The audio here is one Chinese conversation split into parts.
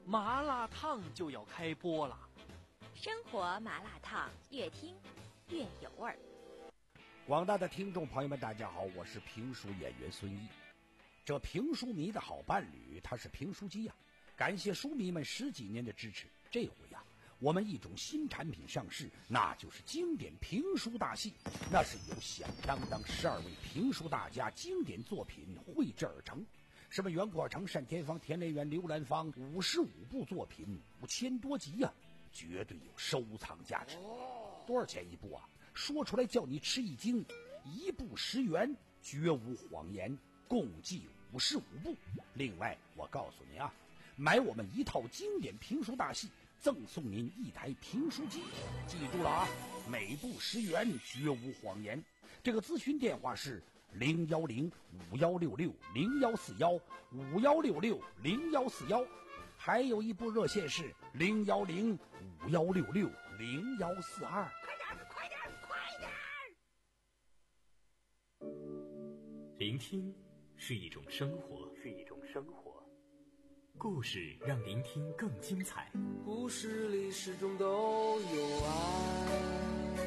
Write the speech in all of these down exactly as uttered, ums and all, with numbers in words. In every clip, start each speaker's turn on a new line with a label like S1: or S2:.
S1: 麻辣烫就要开播了。
S2: 生活麻辣烫，越听越有味儿。
S3: 广大的听众朋友们，大家好，我是评书演员孙毅。这评书迷的好伴侣，他是评书机呀、啊！感谢书迷们十几年的支持。这回呀、啊，我们一种新产品上市，那就是经典评书大戏。那是由响当当十二位评书大家经典作品绘制而成。什么袁国成、单田芳、田连元、刘兰芳，五十五部作品，五千多集呀、啊，绝对有收藏价值。多少钱一部啊？说出来叫你吃一惊，一部十元，绝无谎言，共计五十五部。另外，我告诉您啊，买我们一套经典评书大戏，赠送您一台评书机。记住了啊，每部十元，绝无谎言。这个咨询电话是零幺零五幺六六零幺四幺五幺六六零幺四幺，还有一部热线是零幺零五幺六六零幺四二。快点，快点，快点！
S4: 聆听是一种生活，是一种生活。故事让聆听更精彩。
S5: 故事里始终都有爱。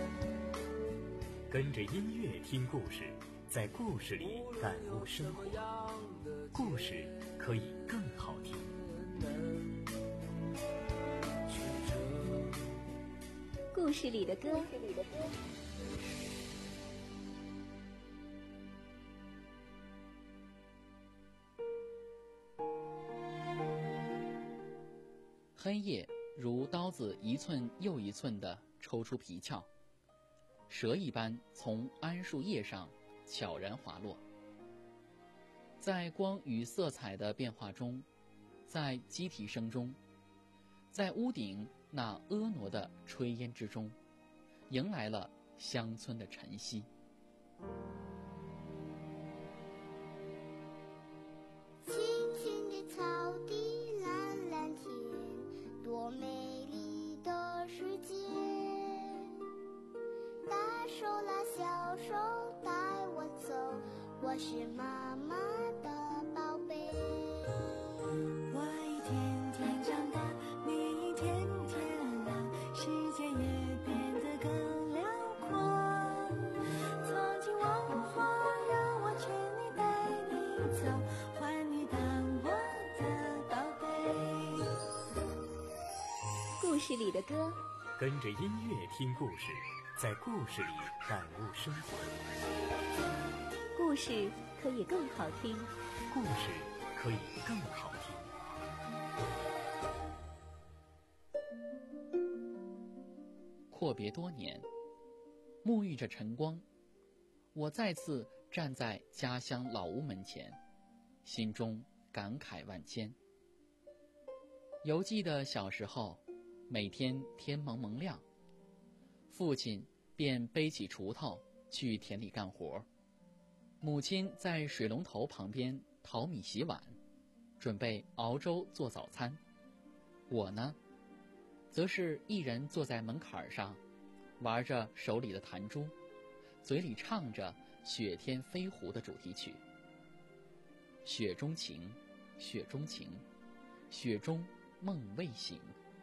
S4: 跟着音乐听故事，在故事里感悟生活。故事可以更好听。
S2: 故事里的歌。
S6: 黑夜如刀子一寸又一寸地抽出皮鞘，蛇一般从桉树叶上悄然滑落。在光与色彩的变化中，在机体声中，在屋顶那婀娜的炊烟之中，迎来了乡村的晨曦。
S7: 青青的草地，蓝蓝天，多美丽的世界。大手拉小手带我走，我是妈妈的宝贝。
S8: 我一天天长大，你一天天老，世界也变得更辽阔。曾经文化让我全力带你走，换你当我的宝贝。
S2: 故事里的歌，
S4: 跟着音乐听故事，在故事里感悟生活。
S2: 故事可以更好听，
S4: 故事可以更好听。
S6: 阔别多年，沐浴着晨光，我再次站在家乡老屋门前，心中感慨万千。犹记得小时候，每天天蒙蒙亮，父亲便背起锄头去田里干活，母亲在水龙头旁边淘米洗碗，准备熬粥做早餐。我呢，则是一人坐在门槛上，玩着手里的弹珠，嘴里唱着《雪天飞狐》的主题曲。雪中情，雪中情，雪中梦未醒。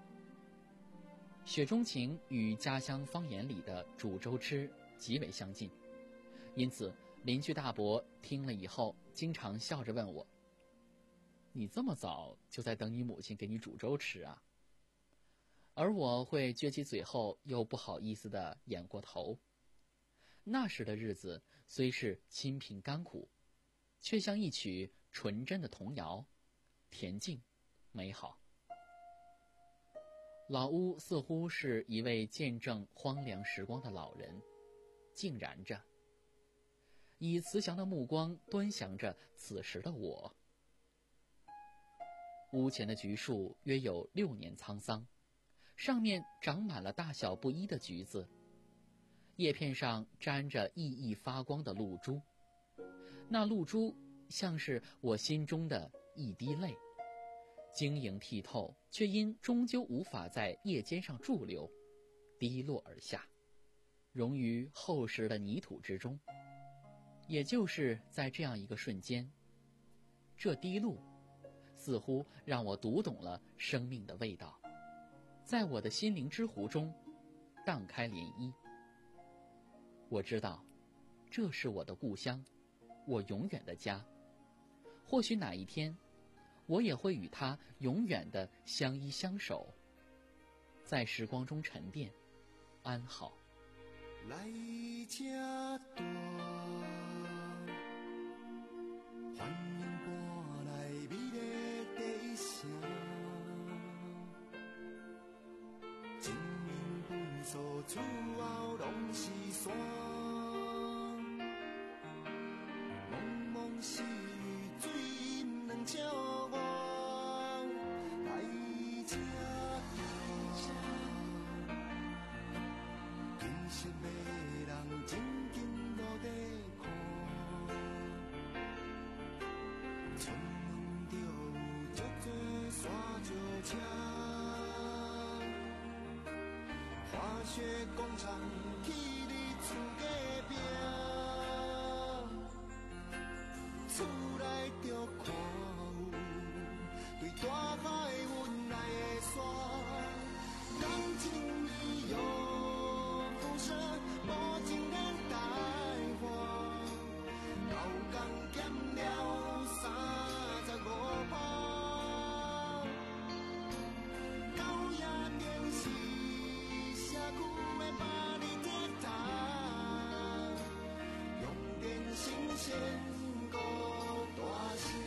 S6: 雪中情与家乡方言里的煮粥吃极为相近，因此邻居大伯听了以后，经常笑着问我：“你这么早就在等你母亲给你煮粥吃啊？”而我会撅起嘴后又不好意思地掩过头。那时的日子虽是清贫甘苦，却像一曲纯真的童谣，恬静美好。老屋似乎是一位见证荒凉时光的老人，静然着，以慈祥的目光端详着此时的我。屋前的橘树约有六年沧桑，上面长满了大小不一的橘子，叶片上沾着熠熠发光的露珠，那露珠像是我心中的一滴泪，晶莹剔透，却因终究无法在叶尖上驻留，滴落而下，融于厚实的泥土之中。也就是在这样一个瞬间，这滴露似乎让我读懂了生命的味道，在我的心灵之湖中荡开涟漪。我知道，这是我的故乡，我永远的家。或许哪一天，我也会与它永远的相依相守，在时光中沉淀，安好。
S5: 来这段，欢迎搬来美丽地城，前面分数厝后拢是山，茫茫细雨水两照我，来这段，景色美。静静落地看，出门就有足多山石车，滑雪广场去你厝隔壁，厝内就看有对大海运来的山，人情味又丰盛，无情人台湾，高工减了三十五趴，狗仔电视社区的百里铁塔，用电新鲜够大声。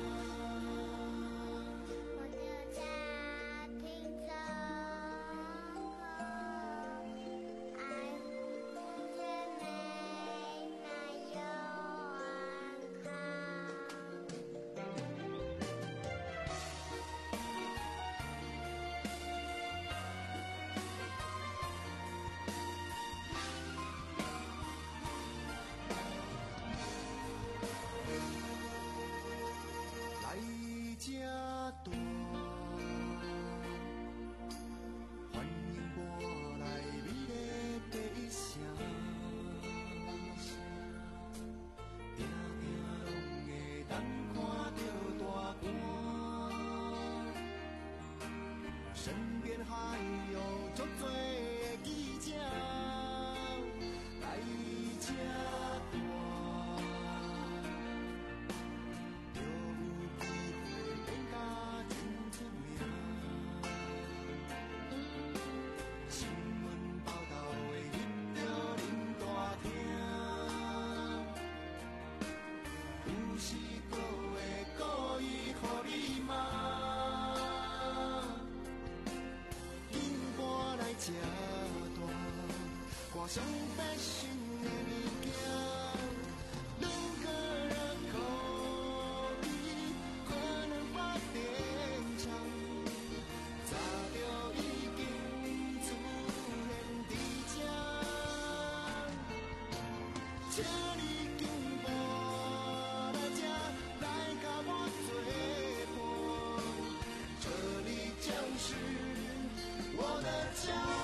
S5: 这段，欢迎搬来美丽地城，定定拢会当看到大官，身边还有足多的记者，来这段。这段挂上悲伤的物件，两个人口里可能发电厂，早就已经出现在这，请你紧步来这，来甲我作伴，这里将是我的家。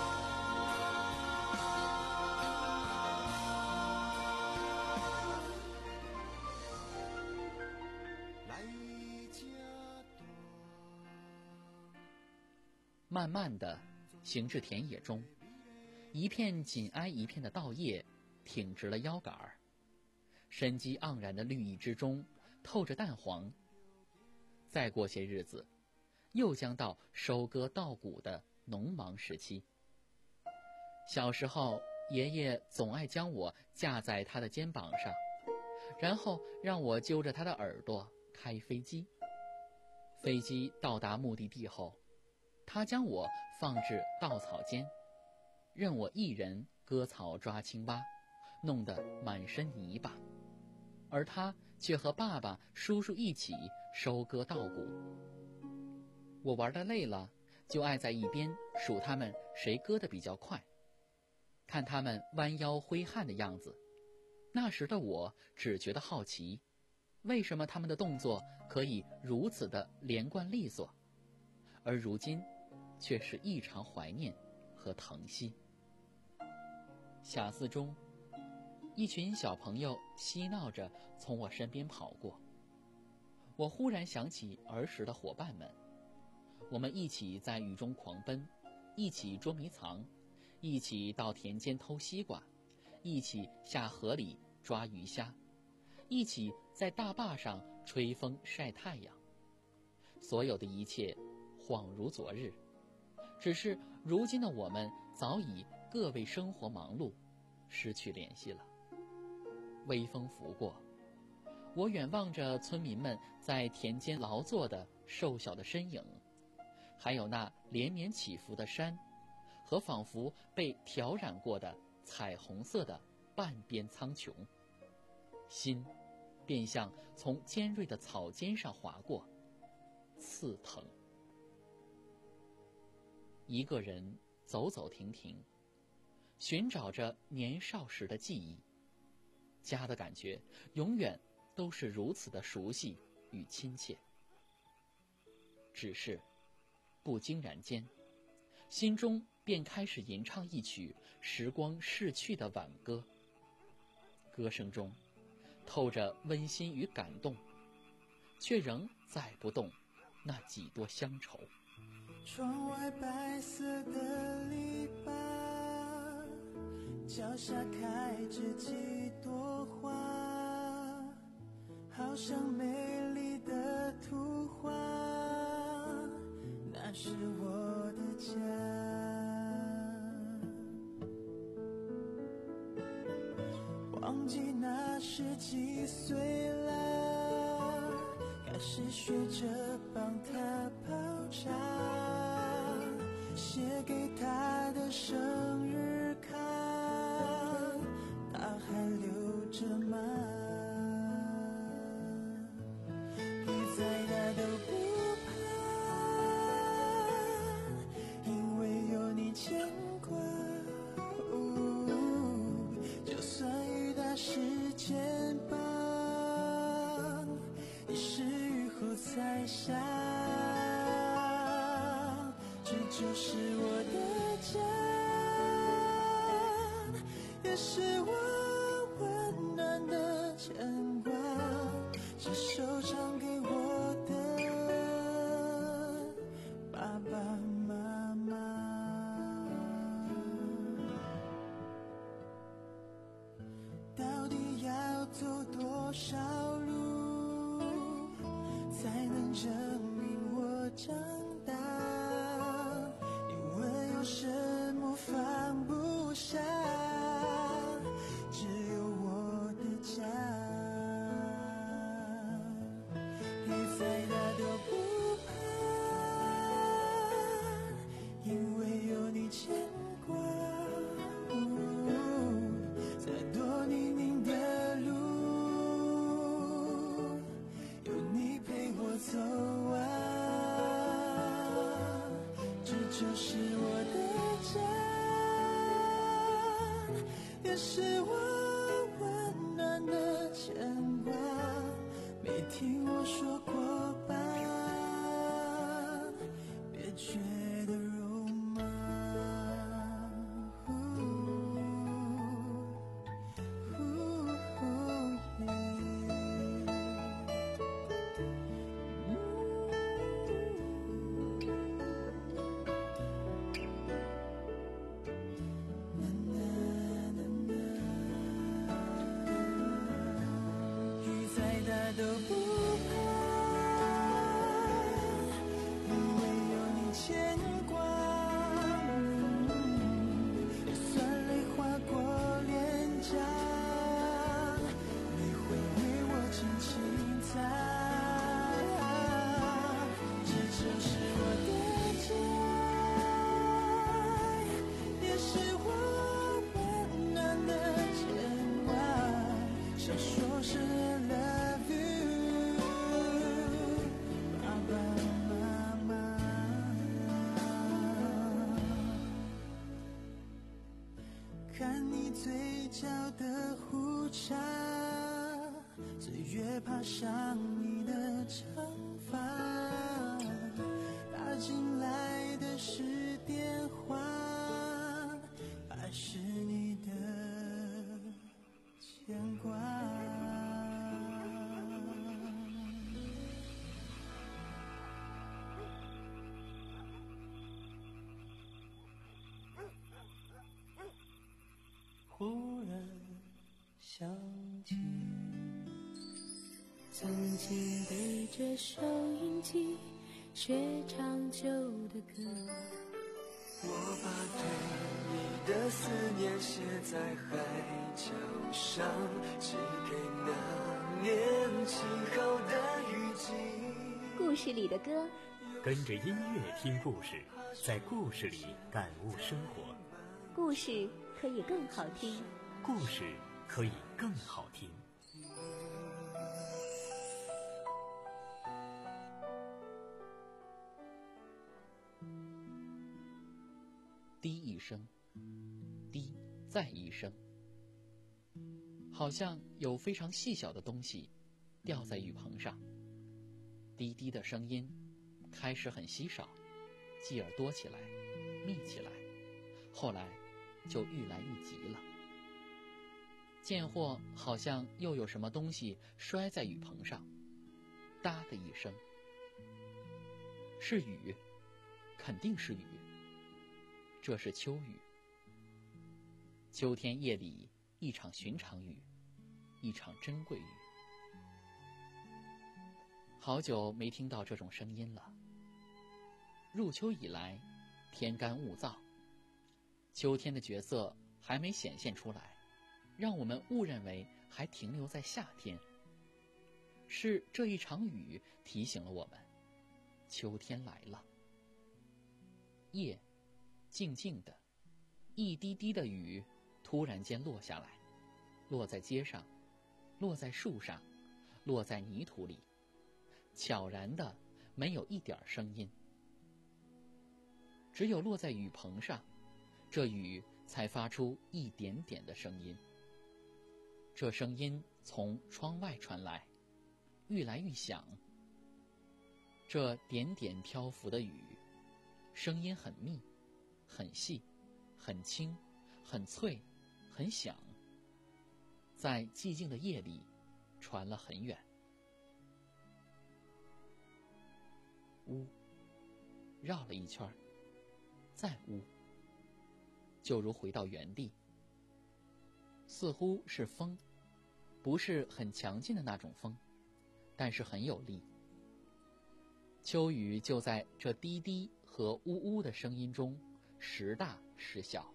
S6: 慢慢的行至田野中，一片紧挨一片的稻叶挺直了腰杆儿，生机盎然的绿意之中透着淡黄。再过些日子，又将到收割稻谷的农忙时期。小时候，爷爷总爱将我架在他的肩膀上，然后让我揪着他的耳朵开飞机。飞机到达目的地后，他将我放置稻草间，任我一人割草抓青蛙，弄得满身泥巴，而他却和爸爸、叔叔一起收割稻谷。我玩得累了，就爱在一边数他们谁割得比较快，看他们弯腰挥汗的样子。那时的我只觉得好奇，为什么他们的动作可以如此的连贯利索，而如今却是异常怀念和疼惜。小寺中，一群小朋友嬉闹着从我身边跑过， 我忽然想起儿时的伙伴们，我们一起在雨中狂奔，一起捉迷藏，一起到田间偷西瓜，一起下河里抓鱼虾，一起在大坝上吹风晒太阳。所有的一切恍如昨日，只是如今的我们早已各为生活忙碌，失去联系了。微风拂过，我远望着村民们在田间劳作的瘦小的身影，还有那连绵起伏的山和仿佛被调染过的彩虹色的半边苍穹，心便像从尖锐的草尖上划过，刺疼。一个人走走停停，寻找着年少时的记忆，家的感觉永远都是如此的熟悉与亲切。只是不经然间，心中便开始吟唱一曲时光逝去的挽歌，歌声中透着温馨与感动，却仍载不动那几多乡愁。
S8: 窗外白色的篱笆，脚下开着几朵花，好像美丽的图画，那是我的家。忘记那时几岁了，开始学着帮他泡茶，写给他的生日卡，他还留着吗？雨再大都不怕，因为有你牵挂。哦，就算雨打时间棒，也是雨后才下。这就是我的家，也是我温暖的牵挂，是手唱给我的爸爸妈妈。到底要走多少路，才能证明我长大？什么放不下，只有我的家。雨再大都不怕，因为有你牵挂。再多泥泞的路，有你陪我走啊。这就是我的家，也是我温暖的牵挂。没听我说过吧，别觉得肉麻。都不怕，因为有你牵挂。就算泪划过脸颊，你会为我轻轻擦。这就是我的家，也是我温暖的牵挂。想说是看你嘴角的胡茬，最越怕伤你的长发。打进来的是电话，还是你的牵挂？
S5: 忽然想起，
S8: 曾经背着收音机学唱旧的歌，
S5: 我把对你的思念写在海角上，寄给那年晴好的雨季。
S2: 故事里的歌，
S4: 跟着音乐听故事，在故事里感悟生活。
S2: 故事可以更好听，
S4: 故事可以更好听。
S6: 滴一声，滴再一声，好像有非常细小的东西掉在雨棚上。滴滴的声音开始很稀少，继而多起来，密起来，后来就愈来愈急了。见或好像又有什么东西摔在雨棚上，哒的一声。是雨，肯定是雨。这是秋雨。秋天夜里一场寻常雨，一场珍贵雨。好久没听到这种声音了。入秋以来，天干物燥，秋天的角色还没显现出来，让我们误认为还停留在夏天。是这一场雨提醒了我们，秋天来了。夜静静的，一滴滴的雨突然间落下来，落在街上，落在树上，落在泥土里，悄然的，没有一点声音。只有落在雨棚上，这雨才发出一点点的声音。这声音从窗外传来，愈来愈响。这点点漂浮的雨，声音很密，很细，很轻，很脆，很响，在寂静的夜里传了很远。呜，绕了一圈，再呜，就如回到原地。似乎是风，不是很强劲的那种风，但是很有力。秋雨就在这滴滴和呜呜的声音中时大时小。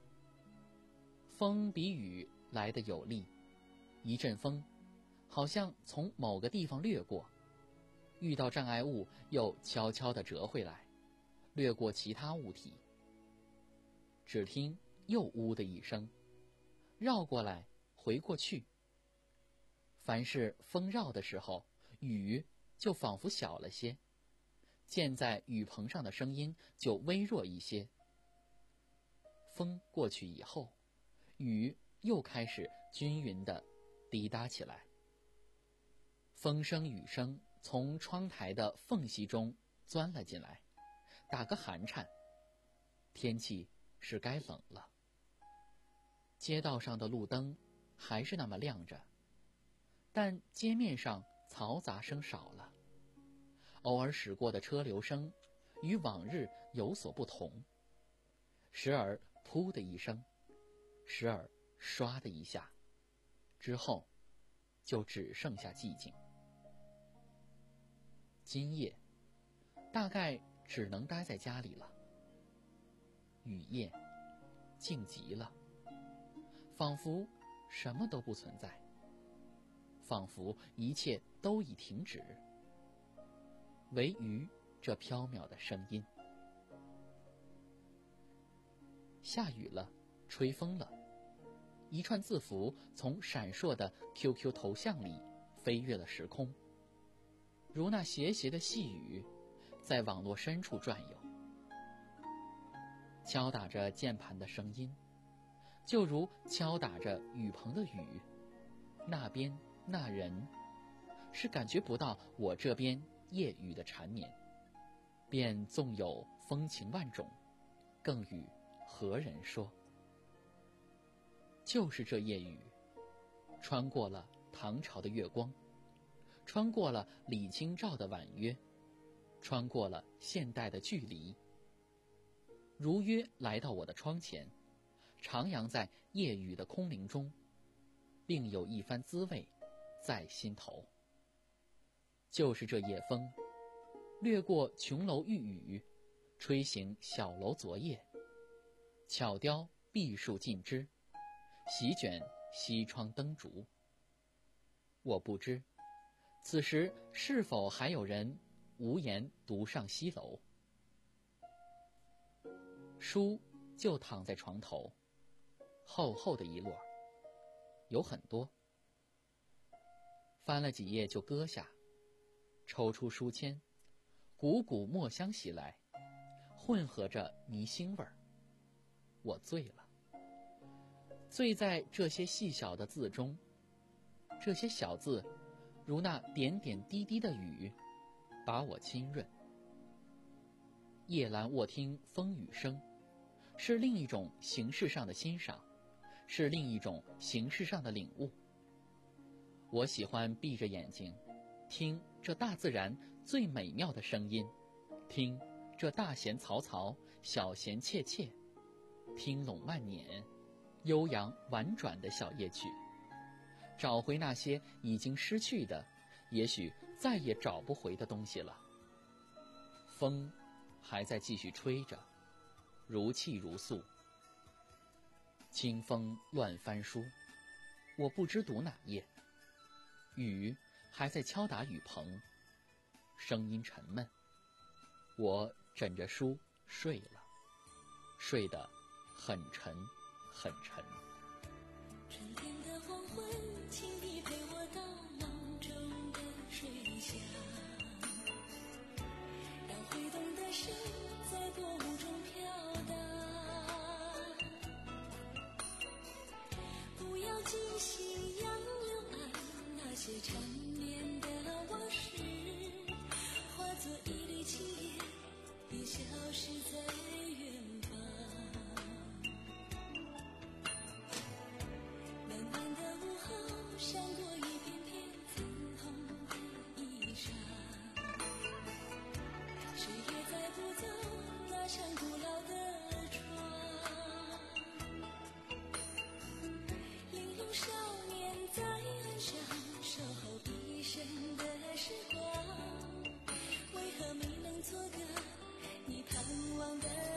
S6: 风比雨来得有力，一阵风好像从某个地方掠过，遇到障碍物又悄悄地折回来，掠过其他物体。只听又呜的一声，绕过来回过去。凡是风绕的时候，雨就仿佛小了些，溅在雨棚上的声音就微弱一些。风过去以后，雨又开始均匀地滴答起来。风声雨声从窗台的缝隙中钻了进来，打个寒颤。天气是该冷了。街道上的路灯还是那么亮着，但街面上嘈杂声少了，偶尔驶过的车流声与往日有所不同，时而噗的一声，时而唰的一下，之后就只剩下寂静。今夜大概只能待在家里了。雨夜静极了，仿佛什么都不存在，仿佛一切都已停止，唯余这缥缈的声音。下雨了，吹风了，一串字符从闪烁的 Q Q 头像里飞越了时空，如那斜斜的细雨在网络深处转悠，敲打着键盘的声音，就如敲打着雨棚的雨。那边那人是感觉不到我这边夜雨的缠绵，便纵有风情万种，更与何人说？就是这夜雨，穿过了唐朝的月光，穿过了李清照的婉约，穿过了现代的距离，如约来到我的窗前， 徜徉在夜雨的空灵中，另有一番滋味在心头。就是这夜风，掠过琼楼玉宇，吹醒小楼昨夜，巧雕碧树尽枝，席卷西窗灯烛。我不知此时是否还有人无言独上西楼。书就躺在床头，厚厚的一摞，有很多。翻了几页就搁下，抽出书签，股股墨香袭来，混合着泥腥味儿。我醉了，醉在这些细小的字中，这些小字如那点点滴滴的雨，把我浸润。夜阑卧听风雨声，是另一种形式上的欣赏，是另一种形式上的领悟。我喜欢闭着眼睛，听这大自然最美妙的声音，听这大弦嘈嘈，小弦切切，听拢慢捻，悠扬婉转的小夜曲，找回那些已经失去的，也许再也找不回的东西了。风还在继续吹着，如泣如诉。清风乱翻书，我不知读哪页。雨还在敲打雨棚，声音沉闷。我枕着书睡了，睡得很沉很沉。
S8: 春天的黄昏，请你陪我到梦中的水乡，让挥动的手在薄雾中飘荡，不要惊醒杨柳岸那些缠绵的往事，化作一缕青烟，也消失在远方。暖暖的午后，闪过一片片粉红的衣裳，谁也载不走那扇古老的窗。玲珑少年在岸上守候一生的时光，为何没能做个你盼望的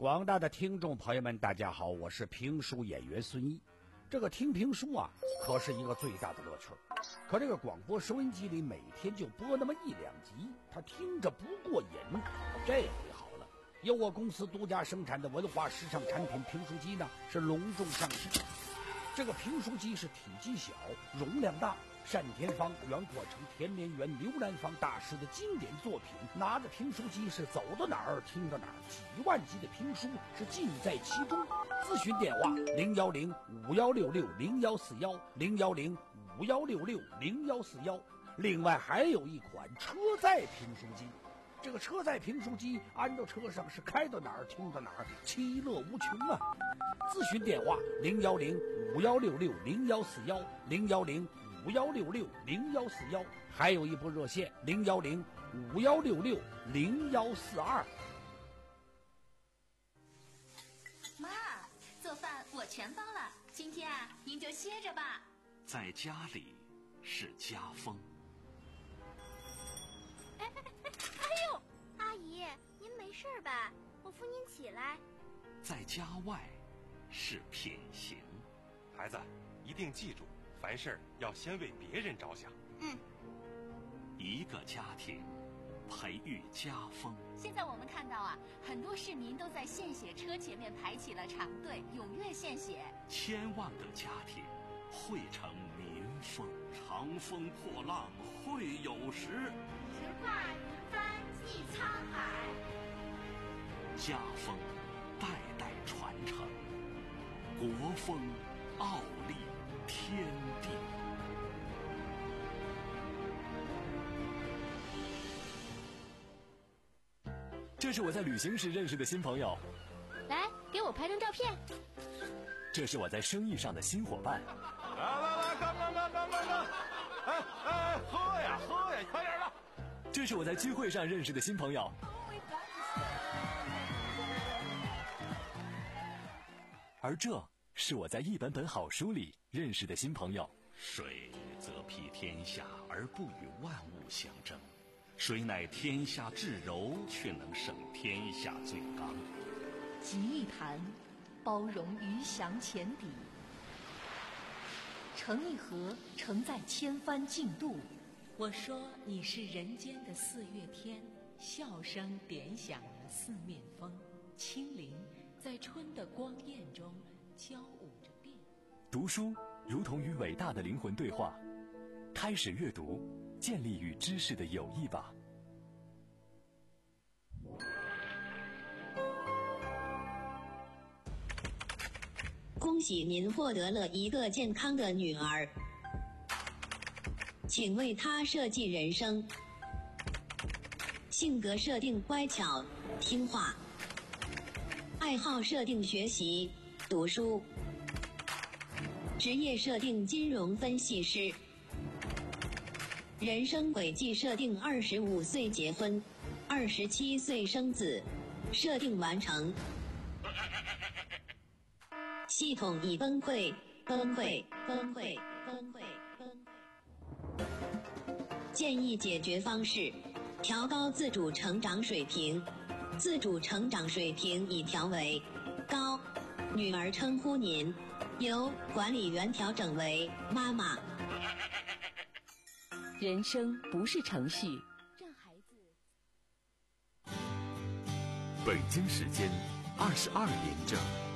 S3: 广大的听众朋友们，大家好，我是评书演员孙一。这个听评书啊，可是一个最大的乐趣。可这个广播收音机里每天就播那么一两集，他听着不过瘾。这回好了，由我公司独家生产的文化时尚产品评书机呢，是隆重上市。这个评书机是体积小，容量大，单田芳、袁阔成、田连元、刘兰芳大师的经典作品，拿着评书机是走到哪儿听到哪儿，几万集的评书是尽在其中。咨询电话零幺零五幺六六零幺四幺零幺零五幺六六零幺四幺。另外还有一款车载评书机，这个车载评书机安到车上是开到哪儿听到哪儿，其乐无穷啊！咨询电话零幺零五幺六六零幺四幺零幺零五幺六六零幺四幺，还有一部热线零幺零五幺六六零幺四二。
S2: 妈，做饭我全包了，今天啊，您就歇着吧。
S1: 在家里是家风。
S7: 哎哎哎哎呦，阿姨，您没事吧？我扶您起来。
S1: 在家外是品行。
S9: 孩子，一定记住，凡事要先为别人着想。
S7: 嗯。
S1: 一个家庭培育家风。
S2: 现在我们看到啊，很多市民都在献血车前面排起了长队，踊跃献血。
S1: 千万个家庭汇成民风。长风破浪会有时，
S7: 直挂云帆济沧海。
S1: 家风代代传承，国风傲立天地。
S10: 这是我在旅行时认识的新朋友，
S7: 来，给我拍张照片。
S10: 这是我在生意上的新伙伴。
S9: 来来来，干干干干干干！哎哎，喝呀喝呀，快点的！
S10: 这是我在聚会上认识的新朋友。而这是我在一本本好书里认识的新朋友。
S1: 水则披天下而不与万物相争，谁乃天下至柔，却能胜天下最刚。
S11: 集一坛，包容鱼翔浅底；盛一盒，承载千帆竞渡。我说你是人间的四月天，笑声点响了四面风，清灵在春的光艳中交舞着变。
S10: 读书如同与伟大的灵魂对话，开始阅读，建立与知识的友谊吧。
S12: 恭喜您获得了一个健康的女儿，请为她设计人生。性格设定乖巧听话，爱好设定学习读书，职业设定金融分析师，人生轨迹设定二十五岁结婚，二十七岁生子，设定完成。系统已崩溃，崩溃，崩溃，崩溃，崩溃。建议解决方式：调高自主成长水平。自主成长水平已调为高，女儿称呼您，由管理员调整为妈妈。
S11: 人生不是程序。
S7: 让孩子。
S10: 北京时间二十二点整。